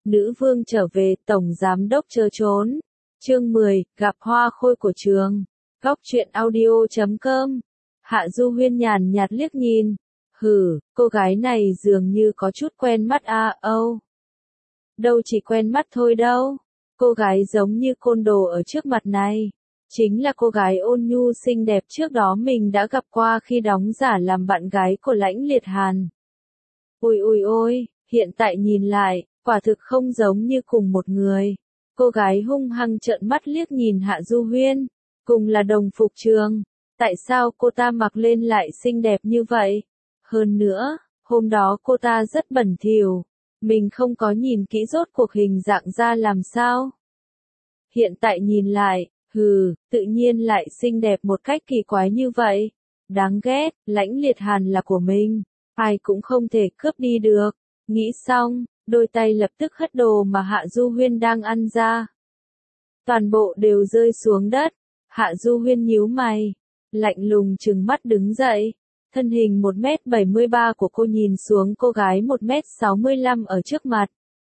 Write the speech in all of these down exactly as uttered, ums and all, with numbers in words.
nữ vương trở về, tổng giám đốc chớ trốn. Chương mười, gặp hoa khôi của trường. Góc truyện audio chấm com. Hạ Du Huyên nhàn nhạt liếc nhìn. Hừ, cô gái này dường như có chút quen mắt a, âu. Đâu chỉ quen mắt thôi đâu. Cô gái giống như côn đồ ở trước mặt này. Chính là cô gái ôn nhu xinh đẹp trước đó mình đã gặp qua khi đóng giả làm bạn gái của Lãnh Liệt Hàn. Ôi ôi ôi, hiện tại nhìn lại, quả thực không giống như cùng một người. Cô gái hung hăng trợn mắt liếc nhìn Hạ Du Huyên, cùng là đồng phục trường. Tại sao cô ta mặc lên lại xinh đẹp như vậy? Hơn nữa, hôm đó cô ta rất bẩn thỉu. Mình không có nhìn kỹ rốt cuộc hình dạng ra làm sao. Hiện tại nhìn lại, hừ, tự nhiên lại xinh đẹp một cách kỳ quái như vậy. Đáng ghét, Lãnh Liệt Hàn là của mình, ai cũng không thể cướp đi được. Nghĩ xong, đôi tay lập tức hất đồ mà Hạ Du Huyên đang ăn ra. Toàn bộ đều rơi xuống đất. Hạ Du Huyên nhíu mày, lạnh lùng trừng mắt đứng dậy. Thân hình một mét bảy mươi ba của cô nhìn xuống cô gái một mét sáu mươi lăm ở trước mặt.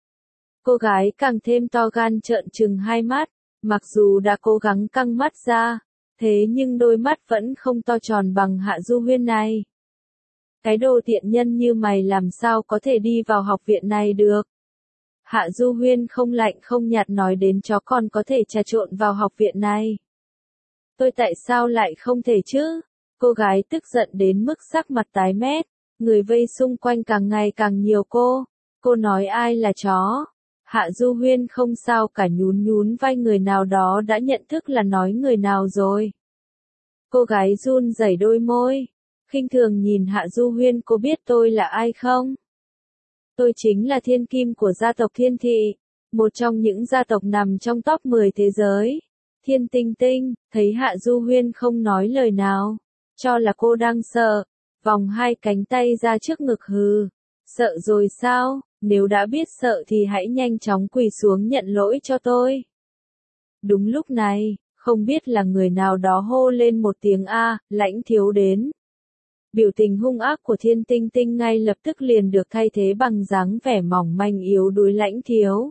Cô gái càng thêm to gan trợn trừng hai mắt, mặc dù đã cố gắng căng mắt ra, thế nhưng đôi mắt vẫn không to tròn bằng Hạ Du Huyên này. Cái đồ tiện nhân như mày làm sao có thể đi vào học viện này được? Hạ Du Huyên không lạnh không nhạt nói đến chó con có thể trà trộn vào học viện này. Tôi tại sao lại không thể chứ? Cô gái tức giận đến mức sắc mặt tái mét, người vây xung quanh càng ngày càng nhiều cô. Cô nói ai là chó? Hạ Du Huyên không sao cả nhún nhún vai người nào đó đã nhận thức là nói người nào rồi. Cô gái run rẩy đôi môi, khinh thường nhìn Hạ Du Huyên, cô biết tôi là ai không? Tôi chính là thiên kim của gia tộc Thiên Thị, một trong những gia tộc nằm trong top mười thế giới. Thiên Tinh Tinh, thấy Hạ Du Huyên không nói lời nào, cho là cô đang sợ, vòng hai cánh tay ra trước ngực hừ. Sợ rồi sao? Nếu đã biết sợ thì hãy nhanh chóng quỳ xuống nhận lỗi cho tôi. Đúng lúc này, không biết là người nào đó hô lên một tiếng A, Lãnh thiếu đến. Biểu tình hung ác của Thiên Tinh Tinh ngay lập tức liền được thay thế bằng dáng vẻ mỏng manh yếu đuối Lãnh thiếu.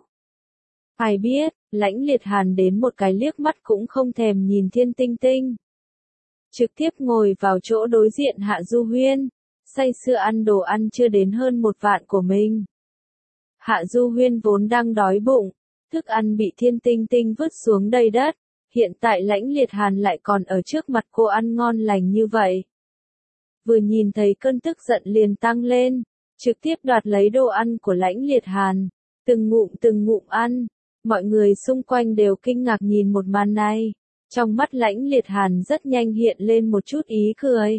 Ai biết, Lãnh Liệt Hàn đến một cái liếc mắt cũng không thèm nhìn Thiên Tinh Tinh. Trực tiếp ngồi vào chỗ đối diện Hạ Du Huyên, say sưa ăn đồ ăn chưa đến hơn một vạn của mình. Hạ Du Huyên vốn đang đói bụng, thức ăn bị Thiên Tinh Tinh vứt xuống đầy đất, hiện tại Lãnh Liệt Hàn lại còn ở trước mặt cô ăn ngon lành như vậy. Vừa nhìn thấy cơn tức giận liền tăng lên, trực tiếp đoạt lấy đồ ăn của Lãnh Liệt Hàn, từng ngụm từng ngụm ăn. Mọi người xung quanh đều kinh ngạc nhìn một màn này, trong mắt Lãnh Liệt Hàn rất nhanh hiện lên một chút ý cười.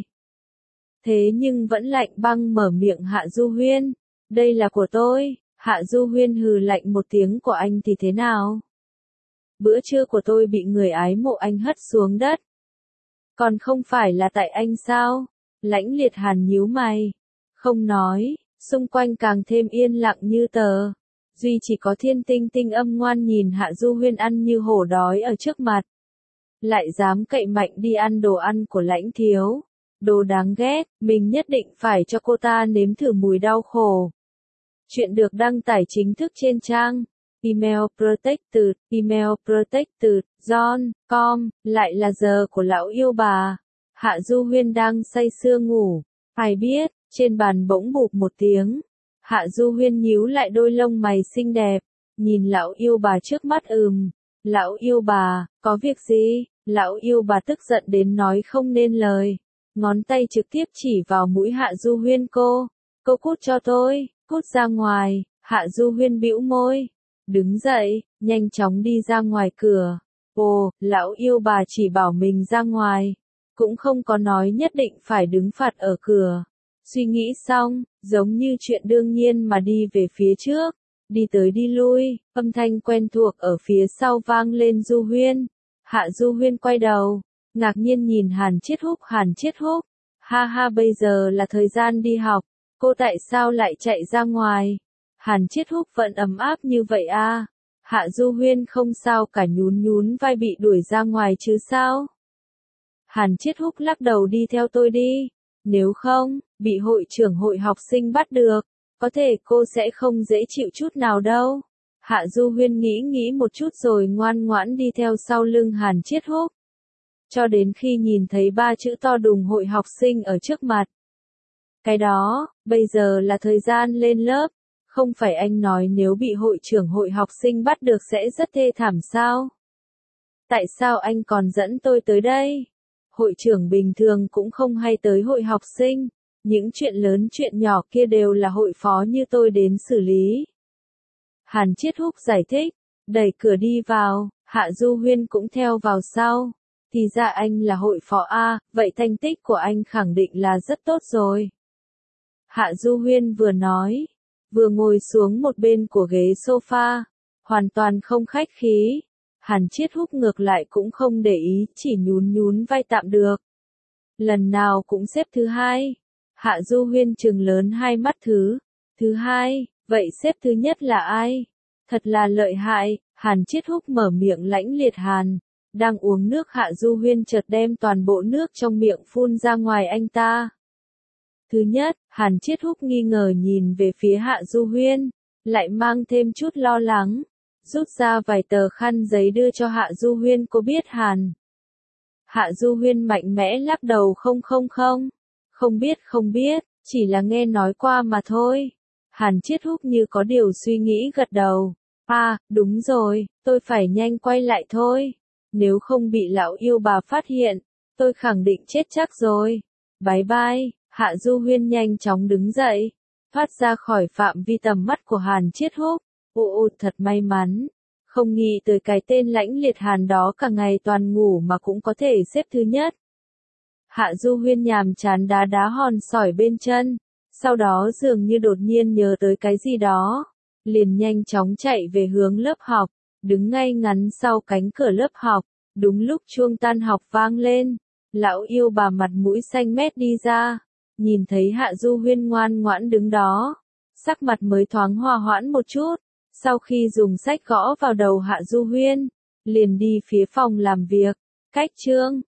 Thế nhưng vẫn lạnh băng mở miệng Hạ Du Huyên, đây là của tôi. Hạ Du Huyên hừ lạnh một tiếng, của anh thì thế nào? Bữa trưa của tôi bị người ái mộ anh hất xuống đất. Còn không phải là tại anh sao? Lãnh Liệt Hàn nhíu mày, không nói, xung quanh càng thêm yên lặng như tờ. Duy chỉ có Thiên Tinh Tinh âm ngoan nhìn Hạ Du Huyên ăn như hổ đói ở trước mặt. Lại dám cậy mạnh đi ăn đồ ăn của Lãnh thiếu. Đồ đáng ghét, mình nhất định phải cho cô ta nếm thử mùi đau khổ. Chuyện được đăng tải chính thức trên trang email protected, email protected, john chấm com, lại là giờ của lão yêu bà. Hạ Du Huyên đang say sưa ngủ, ai biết, trên bàn bỗng bụp một tiếng. Hạ Du Huyên nhíu lại đôi lông mày xinh đẹp, nhìn lão yêu bà trước mắt ừm, lão yêu bà, có việc gì? Lão yêu bà tức giận đến nói không nên lời, ngón tay trực tiếp chỉ vào mũi Hạ Du Huyên, cô, cô cút cho tôi. Cút ra ngoài. Hạ Du Huyên bĩu môi, đứng dậy, nhanh chóng đi ra ngoài cửa. Ồ, lão yêu bà chỉ bảo mình ra ngoài, cũng không có nói nhất định phải đứng phạt ở cửa. Suy nghĩ xong, giống như chuyện đương nhiên mà đi về phía trước, đi tới đi lui, âm thanh quen thuộc ở phía sau vang lên. Du Huyên. Hạ Du Huyên quay đầu, ngạc nhiên nhìn Hàn Chiết Húc. Hàn Chiết Húc, ha ha, bây giờ là thời gian đi học. Cô tại sao lại chạy ra ngoài? Hàn Chiết Húc vẫn ấm áp như vậy à? Hạ Du Huyên không sao cả, nhún nhún vai, bị đuổi ra ngoài chứ sao? Hàn Chiết Húc lắc đầu, đi theo tôi đi. Nếu không, bị hội trưởng hội học sinh bắt được, có thể cô sẽ không dễ chịu chút nào đâu. Hạ Du Huyên nghĩ nghĩ một chút rồi ngoan ngoãn đi theo sau lưng Hàn Chiết Húc. Cho đến khi nhìn thấy ba chữ to đùng hội học sinh ở trước mặt. Cái đó, bây giờ là thời gian lên lớp. Không phải anh nói nếu bị hội trưởng hội học sinh bắt được sẽ rất thê thảm sao? Tại sao anh còn dẫn tôi tới đây? Hội trưởng bình thường cũng không hay tới hội học sinh. Những chuyện lớn chuyện nhỏ kia đều là hội phó như tôi đến xử lý. Hàn Chiết Húc giải thích, đẩy cửa đi vào, Hạ Du Huyên cũng theo vào sau. Thì ra anh là hội phó A, vậy thành tích của anh khẳng định là rất tốt rồi. Hạ Du Huyên vừa nói, vừa ngồi xuống một bên của ghế sofa, hoàn toàn không khách khí. Hàn Chiết Húc ngược lại cũng không để ý, chỉ nhún nhún vai tạm được. Lần nào cũng xếp thứ hai. Hạ Du Huyên trừng lớn hai mắt thứ. Thứ hai, vậy xếp thứ nhất là ai? Thật là lợi hại, Hàn Chiết Húc mở miệng lãnh liệt hàn. Đang uống nước Hạ Du Huyên chợt đem toàn bộ nước trong miệng phun ra ngoài anh ta. Thứ nhất, Hàn Chiết Húc nghi ngờ nhìn về phía Hạ Du Huyên, lại mang thêm chút lo lắng. Rút ra vài tờ khăn giấy đưa cho Hạ Du Huyên, cô biết Hàn. Hạ Du Huyên mạnh mẽ lắc đầu không không không. Không biết không biết, chỉ là nghe nói qua mà thôi. Hàn Chiết Húc như có điều suy nghĩ gật đầu. À, đúng rồi, tôi phải nhanh quay lại thôi. Nếu không bị lão yêu bà phát hiện, tôi khẳng định chết chắc rồi. Bye bye, Hạ Du Huyên nhanh chóng đứng dậy, thoát ra khỏi phạm vi tầm mắt của Hàn Chiết Húc. Ồ, thật may mắn. Không nghĩ tới cái tên lãnh liệt Hàn đó cả ngày toàn ngủ mà cũng có thể xếp thứ nhất. Hạ Du Huyên nhàm chán đá đá hòn sỏi bên chân, sau đó dường như đột nhiên nhớ tới cái gì đó, liền nhanh chóng chạy về hướng lớp học, đứng ngay ngắn sau cánh cửa lớp học, đúng lúc chuông tan học vang lên, lão yêu bà mặt mũi xanh mét đi ra, nhìn thấy Hạ Du Huyên ngoan ngoãn đứng đó, sắc mặt mới thoáng hòa hoãn một chút, sau khi dùng sách gõ vào đầu Hạ Du Huyên, liền đi phía phòng làm việc, cách chương